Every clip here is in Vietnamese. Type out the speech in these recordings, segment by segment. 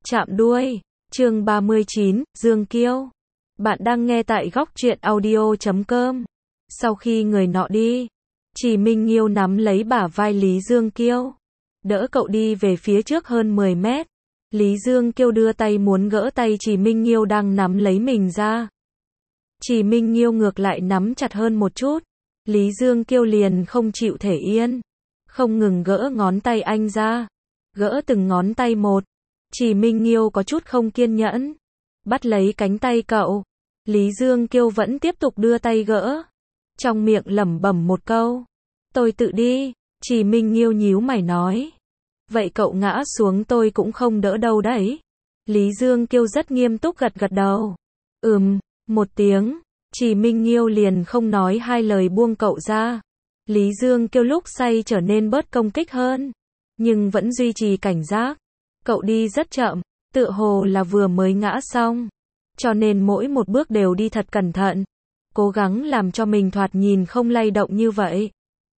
Chạm đuôi. Chương 39, Dương Kiêu. Bạn đang nghe tại góc truyện audio.com. Sau khi người nọ đi, Trì Minh Nghiêu nắm lấy bả vai Lý Dương Kiêu, đỡ cậu đi về phía trước hơn 10 mét. Lý Dương Kiêu đưa tay muốn gỡ tay Trì Minh Nghiêu đang nắm lấy mình ra. Trì Minh Nghiêu ngược lại nắm chặt hơn một chút. Lý Dương Kiêu liền không chịu thể yên, không ngừng gỡ ngón tay anh ra, gỡ từng ngón tay một. Trì Minh Nghiêu có chút không kiên nhẫn, bắt lấy cánh tay cậu. Lý Dương Kiêu vẫn tiếp tục đưa tay gỡ, trong miệng lẩm bẩm một câu, tôi tự đi. Trì Minh Nghiêu nhíu mày nói, vậy cậu ngã xuống tôi cũng không đỡ đâu đấy. Lý Dương Kiêu rất nghiêm túc gật gật đầu. Một tiếng. Trì Minh Nghiêu liền không nói hai lời buông cậu ra. Lý Dương Kiêu lúc say trở nên bớt công kích hơn, nhưng vẫn duy trì cảnh giác. Cậu đi rất chậm, tựa hồ là vừa mới ngã xong, cho nên mỗi một bước đều đi thật cẩn thận, cố gắng làm cho mình thoạt nhìn không lay động như vậy.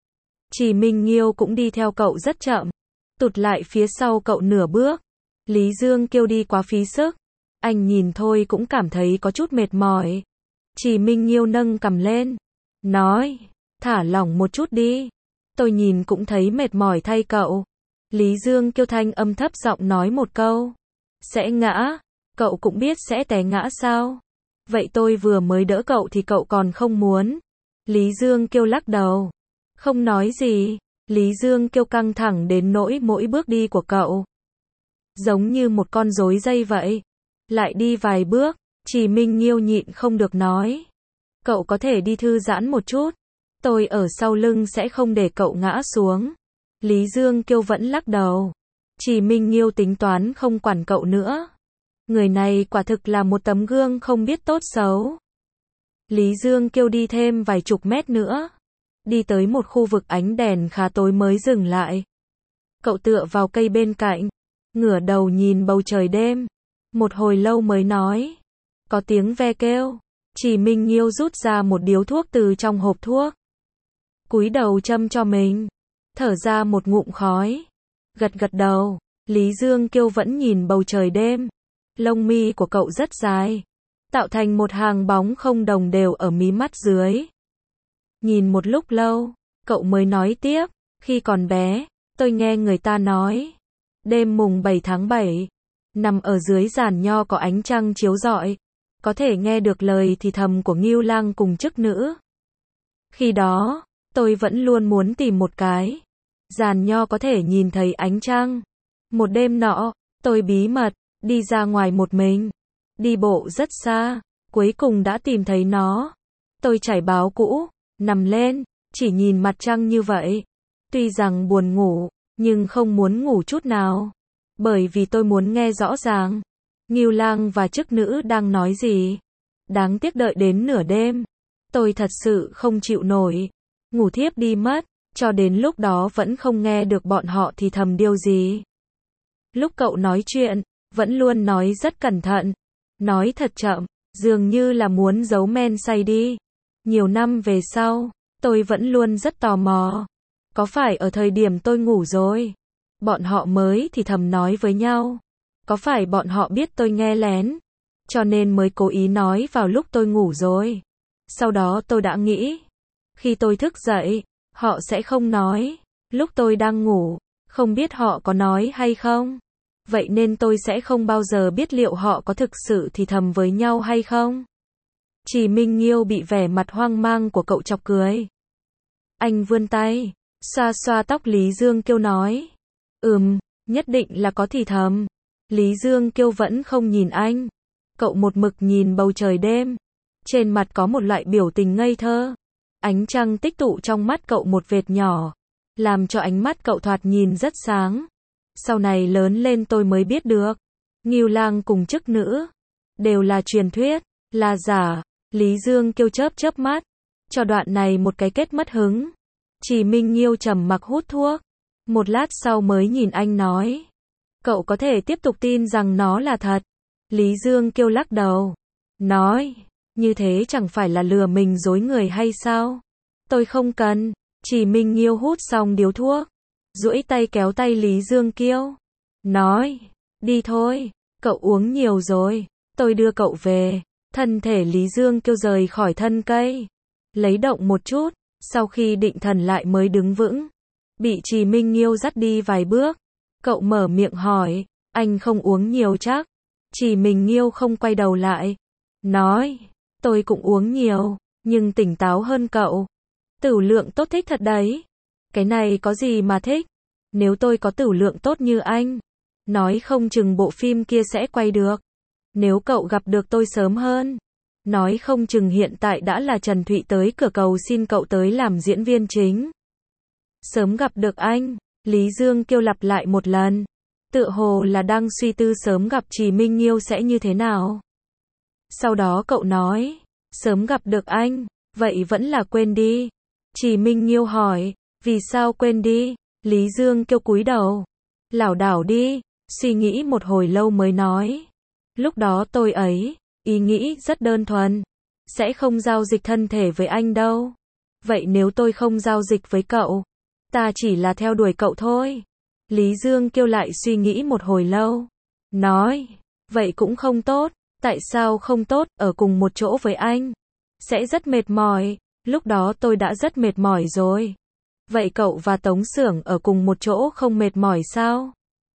Trì Minh Nghiêu cũng đi theo cậu rất chậm, tụt lại phía sau cậu nửa bước. Lý Dương Kiêu đi quá phí sức, anh nhìn thôi cũng cảm thấy có chút mệt mỏi. Trì Minh Nghiêu nâng cằm lên, nói, thả lỏng một chút đi, tôi nhìn cũng thấy mệt mỏi thay cậu. Lý Dương Kiêu thanh âm thấp giọng nói một câu, sẽ ngã, cậu cũng biết sẽ té ngã sao? Vậy tôi vừa mới đỡ cậu thì cậu còn không muốn. Lý Dương Kiêu lắc đầu, không nói gì. Lý Dương Kiêu căng thẳng đến nỗi mỗi bước đi của cậu giống như một con rối dây vậy. Lại đi vài bước, Trì Minh Nghiêu nhịn không được nói, cậu có thể đi thư giãn một chút, tôi ở sau lưng sẽ không để cậu ngã xuống. Lý Dương Kiêu vẫn lắc đầu. Trì Minh Nghiêu tính toán không quản cậu nữa. Người này quả thực là một tấm gương không biết tốt xấu. Lý Dương Kiêu đi thêm vài chục mét nữa, đi tới một khu vực ánh đèn khá tối mới dừng lại. Cậu tựa vào cây bên cạnh, ngửa đầu nhìn bầu trời đêm. Một hồi lâu mới nói, có tiếng ve kêu. Trì Minh Nghiêu rút ra một điếu thuốc từ trong hộp thuốc, cúi đầu châm cho mình, thở ra một ngụm khói, gật gật đầu. Lý Dương Kiêu vẫn nhìn bầu trời đêm. Lông mi của cậu rất dài, tạo thành một hàng bóng không đồng đều ở mí mắt dưới. Nhìn một lúc lâu, cậu mới nói tiếp, khi còn bé, tôi nghe người ta nói, đêm mùng 7 tháng 7, nằm ở dưới giàn nho có ánh trăng chiếu rọi, có thể nghe được lời thì thầm của Ngưu Lang cùng chức nữ. Khi đó, tôi vẫn luôn muốn tìm một cái giàn nho có thể nhìn thấy ánh trăng. Một đêm nọ, tôi bí mật đi ra ngoài một mình, đi bộ rất xa, cuối cùng đã tìm thấy nó. Tôi trải báo cũ, nằm lên, chỉ nhìn mặt trăng như vậy. Tuy rằng buồn ngủ, nhưng không muốn ngủ chút nào, bởi vì tôi muốn nghe rõ ràng Ngưu Lang và chức nữ đang nói gì. Đáng tiếc đợi đến nửa đêm, tôi thật sự không chịu nổi, ngủ thiếp đi mất, cho đến lúc đó vẫn không nghe được bọn họ thì thầm điều gì. Lúc cậu nói chuyện, vẫn luôn nói rất cẩn thận, nói thật chậm, dường như là muốn giấu men say đi. Nhiều năm về sau, tôi vẫn luôn rất tò mò, có phải ở thời điểm tôi ngủ rồi, bọn họ mới thì thầm nói với nhau? Có phải bọn họ biết tôi nghe lén, cho nên mới cố ý nói vào lúc tôi ngủ rồi? Sau đó tôi đã nghĩ, khi tôi thức dậy, họ sẽ không nói. Lúc tôi đang ngủ, không biết họ có nói hay không. Vậy nên tôi sẽ không bao giờ biết liệu họ có thực sự thì thầm với nhau hay không. Trì Minh Nghiêu bị vẻ mặt hoang mang của cậu chọc cười. Anh vươn tay, xoa xoa tóc Lý Dương Kiêu nói, nhất định là có thì thầm. Lý Dương Kiêu vẫn không nhìn anh. Cậu một mực nhìn bầu trời đêm. Trên mặt có một loại biểu tình ngây thơ. Ánh trăng tích tụ trong mắt cậu một vệt nhỏ, làm cho ánh mắt cậu thoạt nhìn rất sáng. Sau này lớn lên tôi mới biết được, Ngưu Lang cùng chức nữ đều là truyền thuyết, là giả. Lý Dương Kiêu chớp chớp mắt, cho đoạn này một cái kết mất hứng. Trì Minh Nghiêu trầm mặc hút thuốc, một lát sau mới nhìn anh nói, cậu có thể tiếp tục tin rằng nó là thật. Lý Dương Kiêu lắc đầu, nói, như thế chẳng phải là lừa mình dối người hay sao? Tôi không cần. Trì Minh Nghiêu hút xong điếu thuốc, duỗi tay kéo tay Lý Dương Kiêu, nói, đi thôi. Cậu uống nhiều rồi, tôi đưa cậu về. Thân thể Lý Dương Kiêu rời khỏi thân cây, lấy động một chút, sau khi định thần lại mới đứng vững. Bị Trì Minh Nghiêu dắt đi vài bước, cậu mở miệng hỏi, anh không uống nhiều chắc? Trì Minh Nghiêu không quay đầu lại, nói, tôi cũng uống nhiều, nhưng tỉnh táo hơn cậu. Tửu lượng tốt thích thật đấy. Cái này có gì mà thích? Nếu tôi có tửu lượng tốt như anh, nói không chừng bộ phim kia sẽ quay được. Nếu cậu gặp được tôi sớm hơn, nói không chừng hiện tại đã là Trần Thụy tới cửa cầu xin cậu tới làm diễn viên chính. Sớm gặp được anh, Lý Dương Kiêu lặp lại một lần, tựa hồ là đang suy tư sớm gặp Trì Minh Nghiêu sẽ như thế nào. Sau đó cậu nói, sớm gặp được anh, vậy vẫn là quên đi. Trì Minh Nghiêu hỏi, vì sao quên đi? Lý Dương Kiêu cúi đầu, lảo đảo đi, suy nghĩ một hồi lâu mới nói, lúc đó tôi ấy, ý nghĩ rất đơn thuần, sẽ không giao dịch thân thể với anh đâu. Vậy nếu tôi không giao dịch với cậu, ta chỉ là theo đuổi cậu thôi. Lý Dương Kiêu lại suy nghĩ một hồi lâu, nói, vậy cũng không tốt. Tại sao không tốt? Ở cùng một chỗ với anh sẽ rất mệt mỏi. Lúc đó tôi đã rất mệt mỏi rồi. Vậy cậu và Tống Xưởng ở cùng một chỗ không mệt mỏi sao?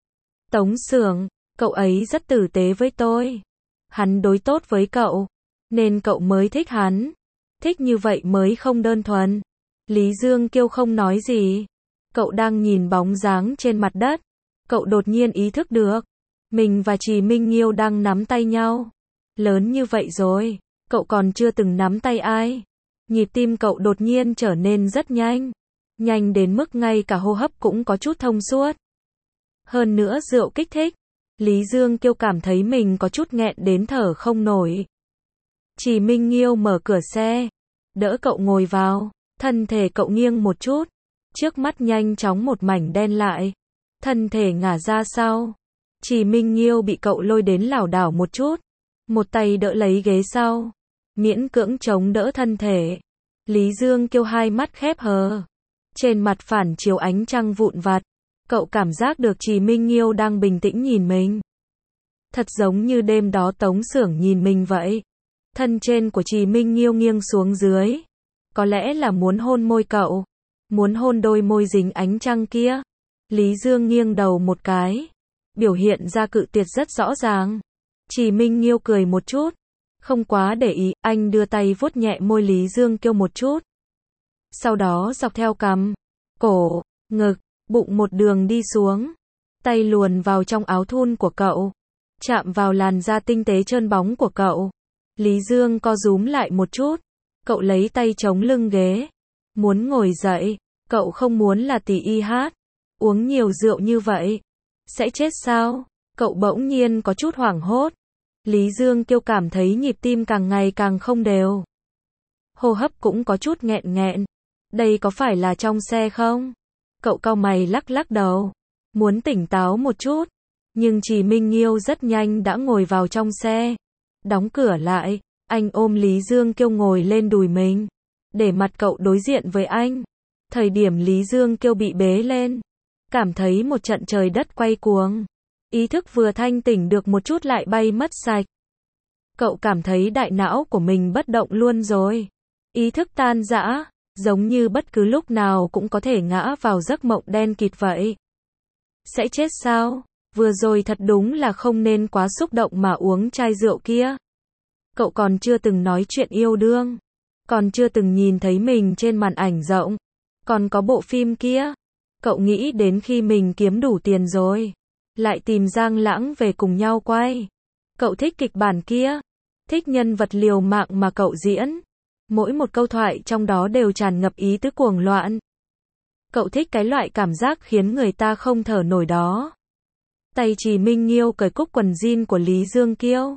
Tống Xưởng, cậu ấy rất tử tế với tôi. Hắn đối tốt với cậu, nên cậu mới thích hắn. Thích như vậy mới không đơn thuần. Lý Dương Kiêu không nói gì. Cậu đang nhìn bóng dáng trên mặt đất. Cậu đột nhiên ý thức được, mình và Trì Minh Nghiêu đang nắm tay nhau. Lớn như vậy rồi, cậu còn chưa từng nắm tay ai. Nhịp tim cậu đột nhiên trở nên rất nhanh. Nhanh đến mức ngay cả hô hấp cũng có chút thông suốt. Hơn nữa rượu kích thích. Lý Dương Kiêu cảm thấy mình có chút nghẹn đến thở không nổi. Trì Minh Nghiêu mở cửa xe, đỡ cậu ngồi vào. Thân thể cậu nghiêng một chút. Trước mắt nhanh chóng một mảnh đen lại. Thân thể ngả ra sau. Trì Minh Nghiêu bị cậu lôi đến lảo đảo một chút. Một tay đỡ lấy ghế sau, miễn cưỡng chống đỡ thân thể. Lý Dương Kiêu hai mắt khép hờ. Trên mặt phản chiếu ánh trăng vụn vặt. Cậu cảm giác được Trì Minh Nghiêu đang bình tĩnh nhìn mình. Thật giống như đêm đó Tống Xưởng nhìn mình vậy. Thân trên của Trì Minh Nghiêu nghiêng xuống dưới. Có lẽ là muốn hôn môi cậu. Muốn hôn đôi môi dính ánh trăng kia. Lý Dương nghiêng đầu một cái. Biểu hiện ra cự tuyệt rất rõ ràng. Trì Minh Nghiêu cười một chút. Không quá để ý, anh đưa tay vuốt nhẹ môi Lý Dương Kiêu một chút. Sau đó dọc theo cằm, cổ, ngực, bụng một đường đi xuống. Tay luồn vào trong áo thun của cậu. Chạm vào làn da tinh tế trơn bóng của cậu. Lý Dương co rúm lại một chút. Cậu lấy tay chống lưng ghế. Muốn ngồi dậy. Cậu không muốn là tỷ y hát. Uống nhiều rượu như vậy. Sẽ chết sao? Cậu bỗng nhiên có chút hoảng hốt. Lý Dương Kiêu cảm thấy nhịp tim càng ngày càng không đều. Hô hấp cũng có chút nghẹn nghẹn. Đây có phải là trong xe không? Cậu cau mày lắc lắc đầu. Muốn tỉnh táo một chút. Nhưng Trì Minh Nghiêu rất nhanh đã ngồi vào trong xe. Đóng cửa lại. Anh ôm Lý Dương Kiêu ngồi lên đùi mình. Để mặt cậu đối diện với anh. Thời điểm Lý Dương Kiêu bị bế lên. Cảm thấy một trận trời đất quay cuồng. Ý thức vừa thanh tỉnh được một chút lại bay mất sạch. Cậu cảm thấy đại não của mình bất động luôn rồi. Ý thức tan rã, giống như bất cứ lúc nào cũng có thể ngã vào giấc mộng đen kịt vậy. Sẽ chết sao? Vừa rồi thật đúng là không nên quá xúc động mà uống chai rượu kia. Cậu còn chưa từng nói chuyện yêu đương. Còn chưa từng nhìn thấy mình trên màn ảnh rộng. Còn có bộ phim kia. Cậu nghĩ đến khi mình kiếm đủ tiền rồi. Lại tìm Giang Lãng về cùng nhau quay. Cậu thích kịch bản kia. Thích nhân vật liều mạng mà cậu diễn. Mỗi một câu thoại trong đó đều tràn ngập ý tứ cuồng loạn. Cậu thích cái loại cảm giác khiến người ta không thở nổi đó. Tay Trì Minh Nghiêu cởi cúc quần jean của Lý Dương Kiêu.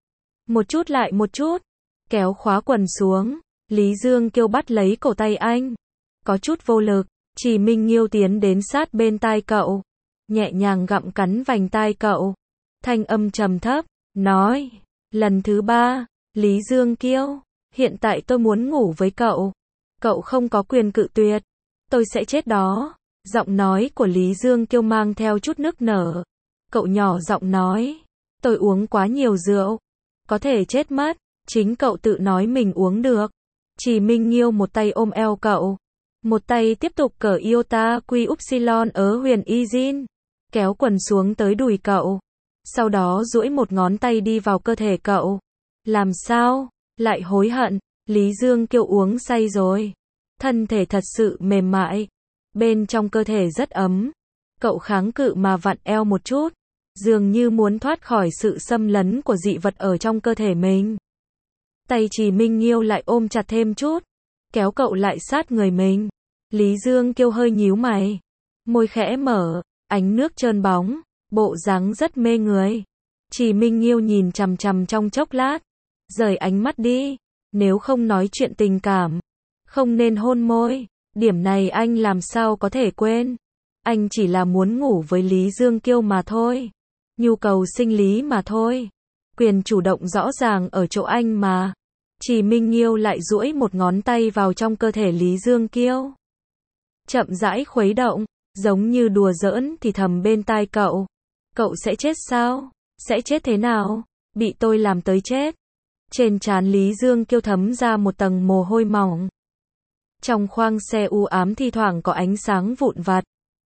Một chút lại một chút. Kéo khóa quần xuống. Lý Dương Kiêu bắt lấy cổ tay anh. Có chút vô lực. Trì Minh Nghiêu tiến đến sát bên tai cậu. Nhẹ nhàng gặm cắn vành tai cậu. Thanh âm trầm thấp. Nói. Lần thứ 3. Lý Dương Kiêu. Hiện tại tôi muốn ngủ với cậu. Cậu không có quyền cự tuyệt. Tôi sẽ chết đó. Giọng nói của Lý Dương Kiêu mang theo chút nức nở. Cậu nhỏ giọng nói. Tôi uống quá nhiều rượu. Có thể chết mất. Chính cậu tự nói mình uống được. Chỉ Minh Nghiêu một tay ôm eo cậu. Một tay tiếp tục cởi iota quy upsilon ở huyền y Jin. Kéo quần xuống tới đùi cậu. Sau đó duỗi một ngón tay đi vào cơ thể cậu. Làm sao? Lại hối hận. Lý Dương Kiêu uống say rồi. Thân thể thật sự mềm mại. Bên trong cơ thể rất ấm. Cậu kháng cự mà vặn eo một chút. Dường như muốn thoát khỏi sự xâm lấn của dị vật ở trong cơ thể mình. Tay Chỉ Minh Nghiêu lại ôm chặt thêm chút. Kéo cậu lại sát người mình. Lý Dương Kiêu hơi nhíu mày. Môi khẽ mở. Ánh nước trơn bóng. Bộ dáng rất mê người. Chỉ Minh Nghiêu nhìn chằm chằm trong chốc lát. Rời ánh mắt đi. Nếu không nói chuyện tình cảm. Không nên hôn môi. Điểm này anh làm sao có thể quên. Anh chỉ là muốn ngủ với Lý Dương Kiêu mà thôi. Nhu cầu sinh lý mà thôi. Quyền chủ động rõ ràng ở chỗ anh mà. Chỉ Minh Nghiêu lại duỗi một ngón tay vào trong cơ thể Lý Dương Kiêu. Chậm rãi khuấy động. Giống như đùa giỡn thì thầm bên tai cậu. Cậu sẽ chết sao? Sẽ chết thế nào? Bị tôi làm tới chết. Trên trán Lý Dương Kiêu thấm ra một tầng mồ hôi mỏng. Trong khoang xe u ám thi thoảng có ánh sáng vụn vặt.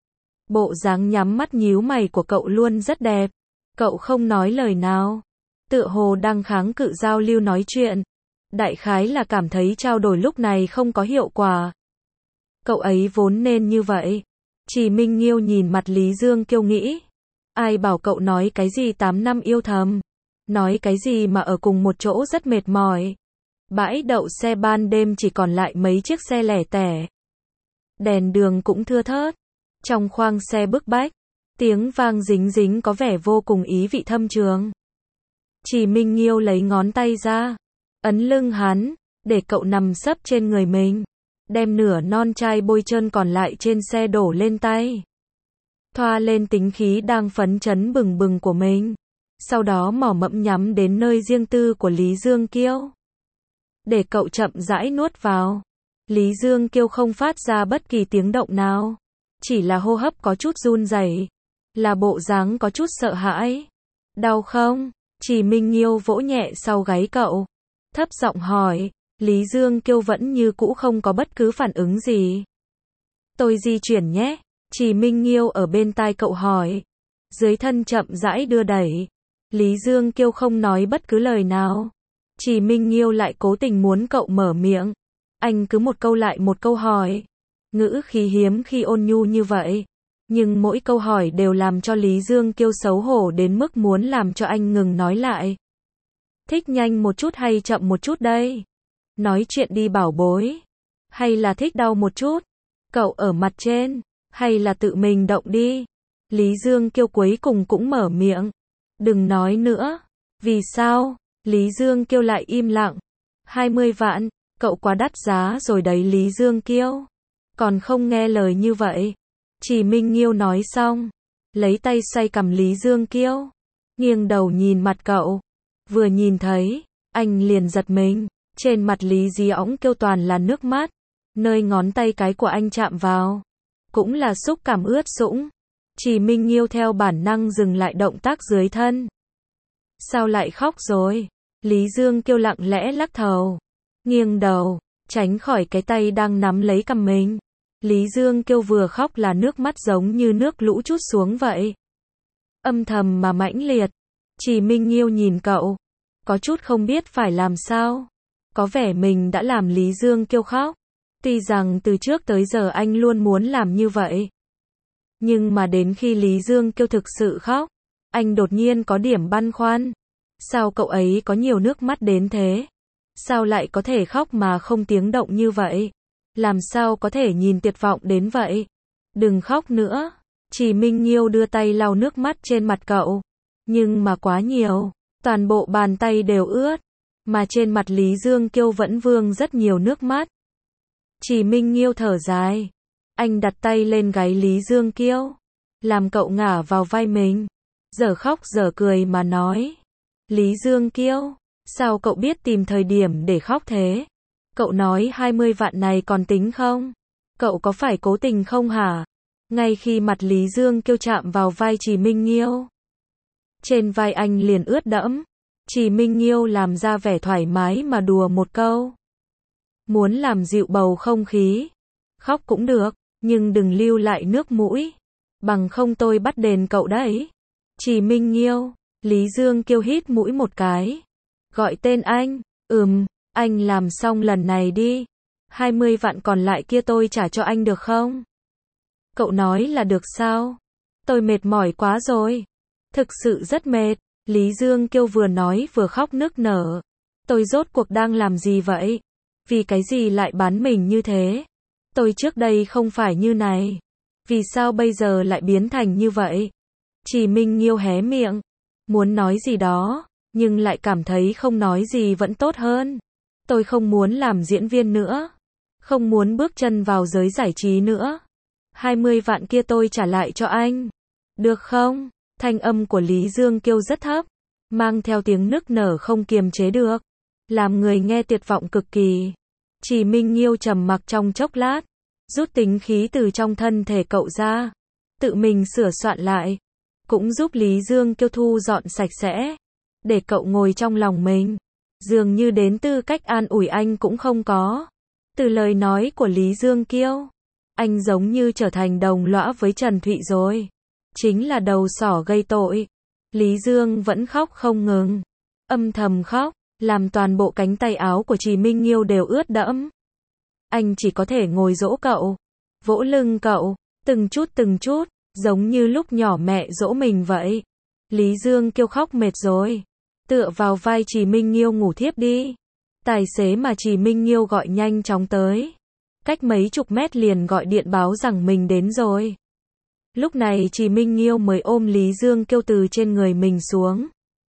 Bộ dáng nhắm mắt nhíu mày của cậu luôn rất đẹp. Cậu không nói lời nào. Tựa hồ đang kháng cự giao lưu nói chuyện. Đại khái là cảm thấy trao đổi lúc này không có hiệu quả. Cậu ấy vốn nên như vậy. Chỉ Minh Nghiêu nhìn mặt Lý Dương Kiêu nghĩ. Ai bảo cậu nói cái gì 8 năm yêu thầm. Nói cái gì mà ở cùng một chỗ rất mệt mỏi. Bãi đậu xe ban đêm chỉ còn lại mấy chiếc xe lẻ tẻ. Đèn đường cũng thưa thớt. Trong khoang xe bức bách. Tiếng vang dính dính có vẻ vô cùng ý vị thâm trường. Chỉ Minh Nghiêu lấy ngón tay ra. Ấn lưng hắn. Để cậu nằm sấp trên người mình. Đem nửa non chai bôi trơn còn lại trên xe đổ lên tay. Thoa lên tính khí đang phấn chấn bừng bừng của mình. Sau đó mỏ mẫm nhắm đến nơi riêng tư của Lý Dương Kiêu. Để cậu chậm rãi nuốt vào. Lý Dương Kiêu không phát ra bất kỳ tiếng động nào. Chỉ là hô hấp có chút run rẩy. Là bộ dáng có chút sợ hãi. Đau không? Chỉ Minh Nghiêu vỗ nhẹ sau gáy cậu. Thấp giọng hỏi. Lý Dương Kiêu vẫn như cũ không có bất cứ phản ứng gì. Tôi di chuyển nhé. Chỉ Minh Nghiêu ở bên tai cậu hỏi. Dưới thân chậm rãi đưa đẩy. Lý Dương Kiêu không nói bất cứ lời nào. Chỉ Minh Nghiêu lại cố tình muốn cậu mở miệng. Anh cứ một câu lại một câu hỏi. Ngữ khí hiếm khi ôn nhu như vậy. Nhưng mỗi câu hỏi đều làm cho Lý Dương Kiêu xấu hổ đến mức muốn làm cho anh ngừng nói lại. Thích nhanh một chút hay chậm một chút đây? Nói chuyện đi bảo bối. Hay là thích đau một chút? Cậu ở mặt trên. Hay là tự mình động đi? Lý Dương Kiêu cuối cùng cũng mở miệng. Đừng nói nữa. Vì sao? Lý Dương Kiêu lại im lặng. 20 vạn. Cậu quá đắt giá rồi đấy Lý Dương Kiêu. Còn không nghe lời như vậy. Chỉ Minh Nghiêu nói xong. Lấy tay xoay cằm Lý Dương Kiêu. Nghiêng đầu nhìn mặt cậu. Vừa nhìn thấy. Anh liền giật mình. Trên mặt Lý Dương Kiêu toàn là nước mắt. Nơi ngón tay cái của anh chạm vào. Cũng là xúc cảm ướt sũng. Chỉ Minh Nghiêu theo bản năng dừng lại động tác dưới thân. Sao lại khóc rồi? Lý Dương Kiêu lặng lẽ lắc đầu. Nghiêng đầu. Tránh khỏi cái tay đang nắm lấy cằm mình. Lý Dương Kiêu vừa khóc là nước mắt giống như nước lũ trút xuống vậy. Âm thầm mà mãnh liệt. Chỉ Minh Nghiêu nhìn cậu. Có chút không biết phải làm sao. Có vẻ mình đã làm Lý Dương Kiêu khóc. Tuy rằng từ trước tới giờ anh luôn muốn làm như vậy. Nhưng mà đến khi Lý Dương Kiêu thực sự khóc. Anh đột nhiên có điểm băn khoăn. Sao cậu ấy có nhiều nước mắt đến thế? Sao lại có thể khóc mà không tiếng động như vậy? Làm sao có thể nhìn tuyệt vọng đến vậy? Đừng khóc nữa. Chỉ Minh Nghiêu đưa tay lau nước mắt trên mặt cậu. Nhưng mà quá nhiều. Toàn bộ bàn tay đều ướt. Mà trên mặt Lý Dương Kiêu vẫn vương rất nhiều nước mắt. Chỉ Minh Nghiêu thở dài. Anh đặt tay lên gáy Lý Dương Kiêu. Làm cậu ngả vào vai mình. Giờ khóc giờ cười mà nói. Lý Dương Kiêu, sao cậu biết tìm thời điểm để khóc thế? Cậu nói 20 vạn này còn tính không? Cậu có phải cố tình không hả? Ngay khi mặt Lý Dương Kiêu chạm vào vai Chỉ Minh Nghiêu. Trên vai anh liền ướt đẫm. Trì Minh Nghiêu làm ra vẻ thoải mái mà đùa một câu. Muốn làm dịu bầu không khí. Khóc cũng được, nhưng đừng lưu lại nước mũi. Bằng không tôi bắt đền cậu đấy. Trì Minh Nghiêu, Lý Dương Kiêu hít mũi một cái. Gọi tên anh, anh làm xong lần này đi. 20 vạn còn lại kia tôi trả cho anh được không? Cậu nói là được sao? Tôi mệt mỏi quá rồi. Thực sự rất mệt. Lý Dương Kiêu vừa nói vừa khóc nức nở. Tôi rốt cuộc đang làm gì vậy? Vì cái gì lại bán mình như thế? Tôi trước đây không phải như này. Vì sao bây giờ lại biến thành như vậy? Trì Minh Nghiêu hé miệng. Muốn nói gì đó, nhưng lại cảm thấy không nói gì vẫn tốt hơn. Tôi không muốn làm diễn viên nữa. Không muốn bước chân vào giới giải trí nữa. 20 vạn kia tôi trả lại cho anh. Được không? Thanh âm của Lý Dương Kiêu rất thấp, mang theo tiếng nức nở không kiềm chế được, làm người nghe tuyệt vọng cực kỳ. Trì Minh Nghiêu trầm mặc trong chốc lát, rút tính khí từ trong thân thể cậu ra, tự mình sửa soạn lại, cũng giúp Lý Dương Kiêu thu dọn sạch sẽ, để cậu ngồi trong lòng mình. Dường như đến tư cách an ủi anh cũng không có. Từ lời nói của Lý Dương Kiêu, anh giống như trở thành đồng lõa với Trần Thụy rồi. Chính là đầu sỏ gây tội. Lý Dương vẫn khóc không ngừng. Âm thầm khóc, làm toàn bộ cánh tay áo của Trì Minh Nghiêu đều ướt đẫm. Anh chỉ có thể ngồi dỗ cậu, vỗ lưng cậu, từng chút, giống như lúc nhỏ mẹ dỗ mình vậy. Lý Dương Kiêu khóc mệt rồi, tựa vào vai Trì Minh Nghiêu ngủ thiếp đi. Tài xế mà Trì Minh Nghiêu gọi nhanh chóng tới. Cách mấy chục mét liền gọi điện báo rằng mình đến rồi. Lúc này Trì Minh Nghiêu mới ôm Lý Dương Kiêu từ trên người mình xuống.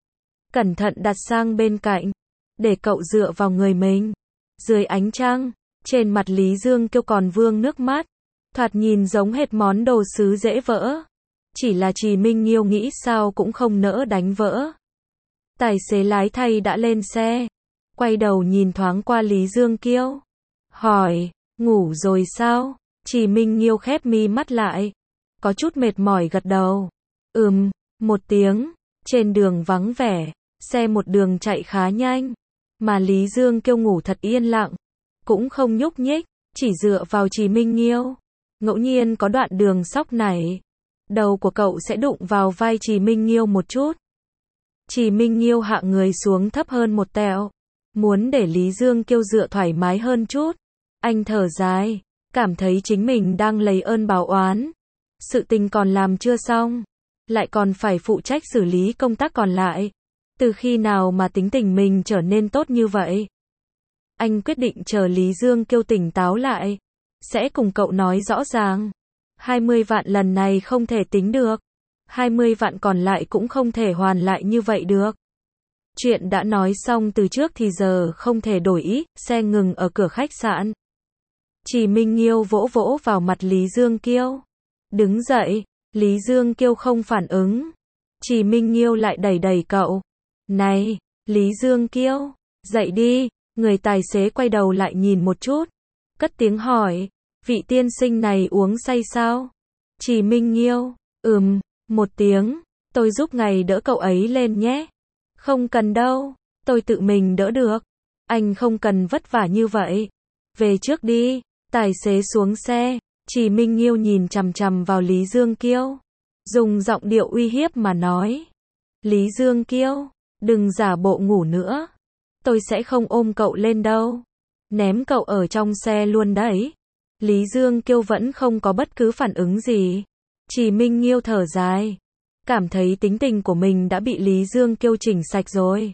Cẩn thận đặt sang bên cạnh, để cậu dựa vào người mình. Dưới ánh trăng, trên mặt Lý Dương Kiêu còn vương nước mắt, thoạt nhìn giống hệt món đồ sứ dễ vỡ. Chỉ là Trì Minh Nghiêu nghĩ sao cũng không nỡ đánh vỡ. Tài xế lái thay đã lên xe, quay đầu nhìn thoáng qua Lý Dương Kiêu, hỏi, ngủ rồi sao? Trì Minh Nghiêu khép mi mắt lại, có chút mệt mỏi gật đầu. Một tiếng. Trên đường vắng vẻ, xe một đường chạy khá nhanh, mà Lý Dương Kiêu ngủ thật yên lặng, cũng không nhúc nhích, chỉ dựa vào Trì Minh Nghiêu. Ngẫu nhiên có đoạn đường sóc nảy, đầu của cậu sẽ đụng vào vai Trì Minh Nghiêu một chút. Trì Minh Nghiêu hạ người xuống thấp hơn một tẹo, muốn để Lý Dương Kiêu dựa thoải mái hơn chút. Anh thở dài, cảm thấy chính mình đang lấy ơn báo oán. Sự tình còn làm chưa xong, lại còn phải phụ trách xử lý công tác còn lại. Từ khi nào mà tính tình mình trở nên tốt như vậy? Anh quyết định chờ Lý Dương Kiêu tỉnh táo lại, sẽ cùng cậu nói rõ ràng. 20 vạn lần này không thể tính được. 20 vạn còn lại cũng không thể hoàn lại như vậy được. Chuyện đã nói xong từ trước thì giờ không thể đổi ý. Xe ngừng ở cửa khách sạn. Trì Minh Nghiêu vỗ vỗ vào mặt Lý Dương Kiêu. Đứng dậy. Lý Dương Kiêu không phản ứng. Trì Minh Nghiêu lại đẩy đẩy cậu. Này, Lý Dương Kiêu, dậy đi. Người tài xế quay đầu lại nhìn một chút, cất tiếng hỏi, vị tiên sinh này uống say sao? Trì Minh Nghiêu, một tiếng, tôi giúp ngài đỡ cậu ấy lên nhé. Không cần đâu, tôi tự mình đỡ được. Anh không cần vất vả như vậy. Về trước đi. Tài xế xuống xe. Trì Minh Nghiêu nhìn chằm chằm vào Lý Dương Kiêu, dùng giọng điệu uy hiếp mà nói. Lý Dương Kiêu, đừng giả bộ ngủ nữa. Tôi sẽ không ôm cậu lên đâu. Ném cậu ở trong xe luôn đấy. Lý Dương Kiêu vẫn không có bất cứ phản ứng gì. Trì Minh Nghiêu thở dài, cảm thấy tính tình của mình đã bị Lý Dương Kiêu chỉnh sạch rồi.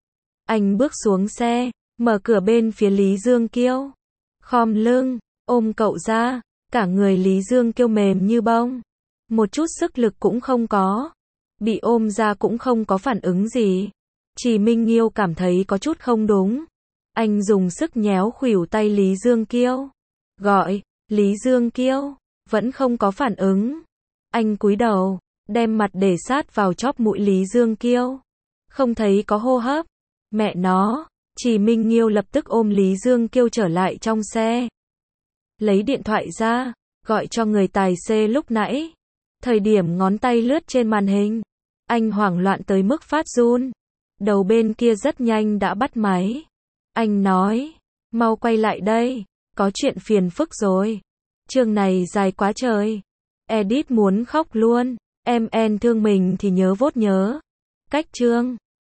Anh bước xuống xe, mở cửa bên phía Lý Dương Kiêu, khom lưng, ôm cậu ra. Cả người Lý Dương Kiêu mềm như bông, một chút sức lực cũng không có. Bị ôm ra cũng không có phản ứng gì. Trì Minh Nghiêu cảm thấy có chút không đúng. Anh dùng sức nhéo khuỷu tay Lý Dương Kiêu, gọi, Lý Dương Kiêu, vẫn không có phản ứng. Anh cúi đầu, đem mặt để sát vào chóp mũi Lý Dương Kiêu, không thấy có hô hấp. Mẹ nó, Trì Minh Nghiêu lập tức ôm Lý Dương Kiêu trở lại trong xe. Lấy điện thoại ra, gọi cho người tài xế lúc nãy. Thời điểm ngón tay lướt trên màn hình, Anh hoảng loạn tới mức phát run. Đầu bên kia rất nhanh đã bắt máy. Anh nói, mau quay lại đây, có chuyện phiền phức rồi. Chương này dài quá trời. Edit muốn khóc luôn. En thương mình thì nhớ vốt nhớ. Cách chương